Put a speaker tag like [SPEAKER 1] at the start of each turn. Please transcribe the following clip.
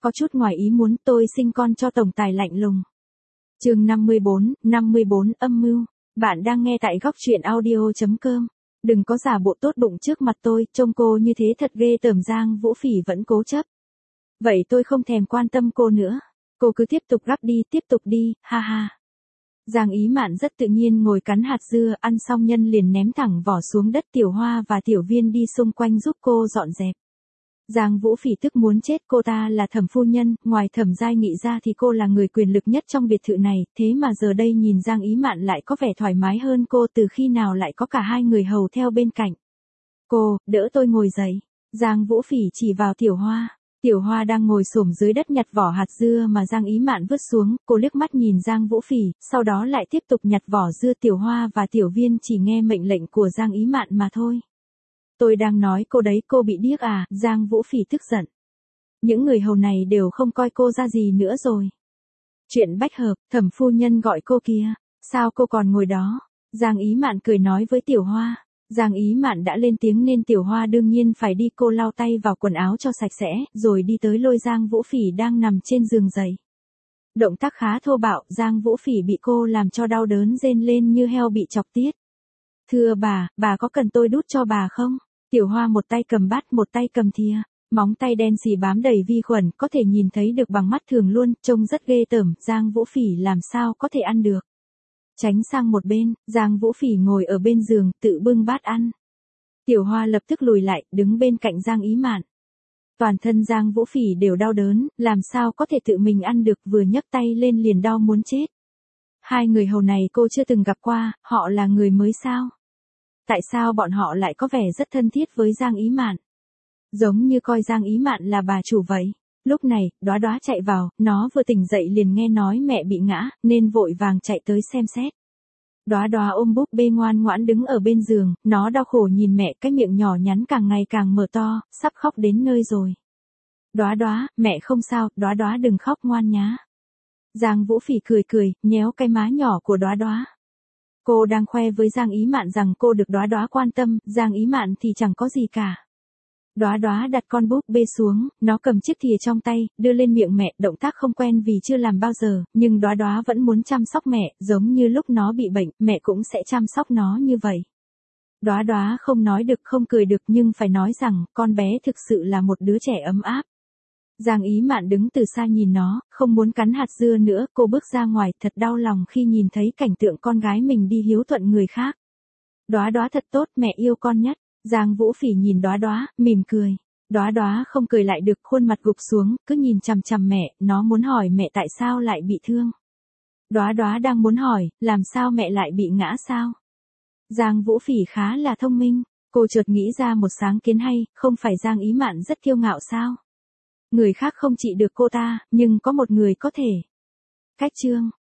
[SPEAKER 1] có chút ngoài ý muốn, tôi sinh con cho tổng tài lạnh lùng. Chương 54 âm mưu. Bạn đang nghe tại góc truyện audio.com. Đừng có giả bộ tốt bụng trước mặt tôi, trông cô như thế thật ghê tởm. Giang Vũ Phỉ vẫn cố chấp. Vậy tôi không thèm quan tâm cô nữa. Cô cứ tiếp tục gắp đi, tiếp tục đi, ha ha. Giang Ý Mạn rất tự nhiên ngồi cắn hạt dưa, ăn xong nhân liền ném thẳng vỏ xuống đất. Tiểu Hoa và Tiểu Viên đi xung quanh giúp cô dọn dẹp. Giang Vũ Phỉ tức muốn chết, cô ta là Thẩm phu nhân, ngoài Thẩm Giai Nghị ra thì cô là người quyền lực nhất trong biệt thự này, thế mà giờ đây nhìn Giang Ý Mạn lại có vẻ thoải mái hơn cô, từ khi nào lại có cả hai người hầu theo bên cạnh. Cô, đỡ tôi ngồi dậy. Giang Vũ Phỉ chỉ vào Tiểu Hoa. Tiểu Hoa đang ngồi xổm dưới đất nhặt vỏ hạt dưa mà Giang Ý Mạn vứt xuống, cô liếc mắt nhìn Giang Vũ Phỉ, sau đó lại tiếp tục nhặt vỏ dưa. Tiểu Hoa và Tiểu Viên chỉ nghe mệnh lệnh của Giang Ý Mạn mà thôi. Tôi đang nói cô đấy, cô bị điếc à? Giang Vũ Phỉ tức giận. Những người hầu này đều không coi cô ra gì nữa rồi. Chuyện bách hợp, Thẩm phu nhân gọi cô kìa, sao cô còn ngồi đó? Giang Ý Mạn cười nói với Tiểu Hoa. Giang Ý Mạn đã lên tiếng nên Tiểu Hoa đương nhiên phải đi, cô lau tay vào quần áo cho sạch sẽ, rồi đi tới lôi Giang Vũ Phỉ đang nằm trên giường dậy. Động tác khá thô bạo, Giang Vũ Phỉ bị cô làm cho đau đớn rên lên như heo bị chọc tiết. Thưa bà có cần tôi đút cho bà không? Tiểu Hoa một tay cầm bát một tay cầm thìa, móng tay đen xì bám đầy vi khuẩn, có thể nhìn thấy được bằng mắt thường luôn, trông rất ghê tởm. Giang Vũ Phỉ làm sao có thể ăn được. Tránh sang một bên, Giang Vũ Phỉ ngồi ở bên giường, tự bưng bát ăn. Tiểu Hoa lập tức lùi lại, đứng bên cạnh Giang Ý Mạn. Toàn thân Giang Vũ Phỉ đều đau đớn, làm sao có thể tự mình ăn được, vừa nhấc tay lên liền đau muốn chết. Hai người hầu này cô chưa từng gặp qua, họ là người mới sao? Tại sao bọn họ lại có vẻ rất thân thiết với Giang Ý Mạn? Giống như coi Giang Ý Mạn là bà chủ vậy. Lúc này, Đóa Đóa chạy vào, nó vừa tỉnh dậy liền nghe nói mẹ bị ngã, nên vội vàng chạy tới xem xét. Đóa Đóa ôm búp bê ngoan ngoãn đứng ở bên giường, nó đau khổ nhìn mẹ, cái miệng nhỏ nhắn càng ngày càng mở to, sắp khóc đến nơi rồi. Đóa Đóa, mẹ không sao, Đóa Đóa đừng khóc ngoan nhá. Giang Vũ Phỉ cười, nhéo cái má nhỏ của Đóa Đóa. Cô đang khoe với Giang Ý Mạn rằng cô được Đóa Đóa quan tâm, Giang Ý Mạn thì chẳng có gì cả. Đóa Đóa đặt con búp bê xuống, nó cầm chiếc thìa trong tay, đưa lên miệng mẹ, động tác không quen vì chưa làm bao giờ, nhưng Đóa Đóa vẫn muốn chăm sóc mẹ, giống như lúc nó bị bệnh, mẹ cũng sẽ chăm sóc nó như vậy. Đóa Đóa không nói được không cười được, nhưng phải nói rằng, con bé thực sự là một đứa trẻ ấm áp. Giang Ý Mạn đứng từ xa nhìn nó, không muốn cắn hạt dưa nữa, cô bước ra ngoài, thật đau lòng khi nhìn thấy cảnh tượng con gái mình đi hiếu thuận người khác. Đóa Đóa thật tốt, mẹ yêu con nhất. Giang Vũ Phỉ nhìn Đóa Đóa, mỉm cười. Đóa Đóa không cười lại được, khuôn mặt gục xuống, cứ nhìn chằm chằm mẹ, nó muốn hỏi mẹ tại sao lại bị thương. Đóa Đóa đang muốn hỏi, làm sao mẹ lại bị ngã sao? Giang Vũ Phỉ khá là thông minh, cô chợt nghĩ ra một sáng kiến hay, không phải Giang Ý Mạn rất kiêu ngạo sao? Người khác không trị được cô ta, nhưng có một người có thể. Cách chương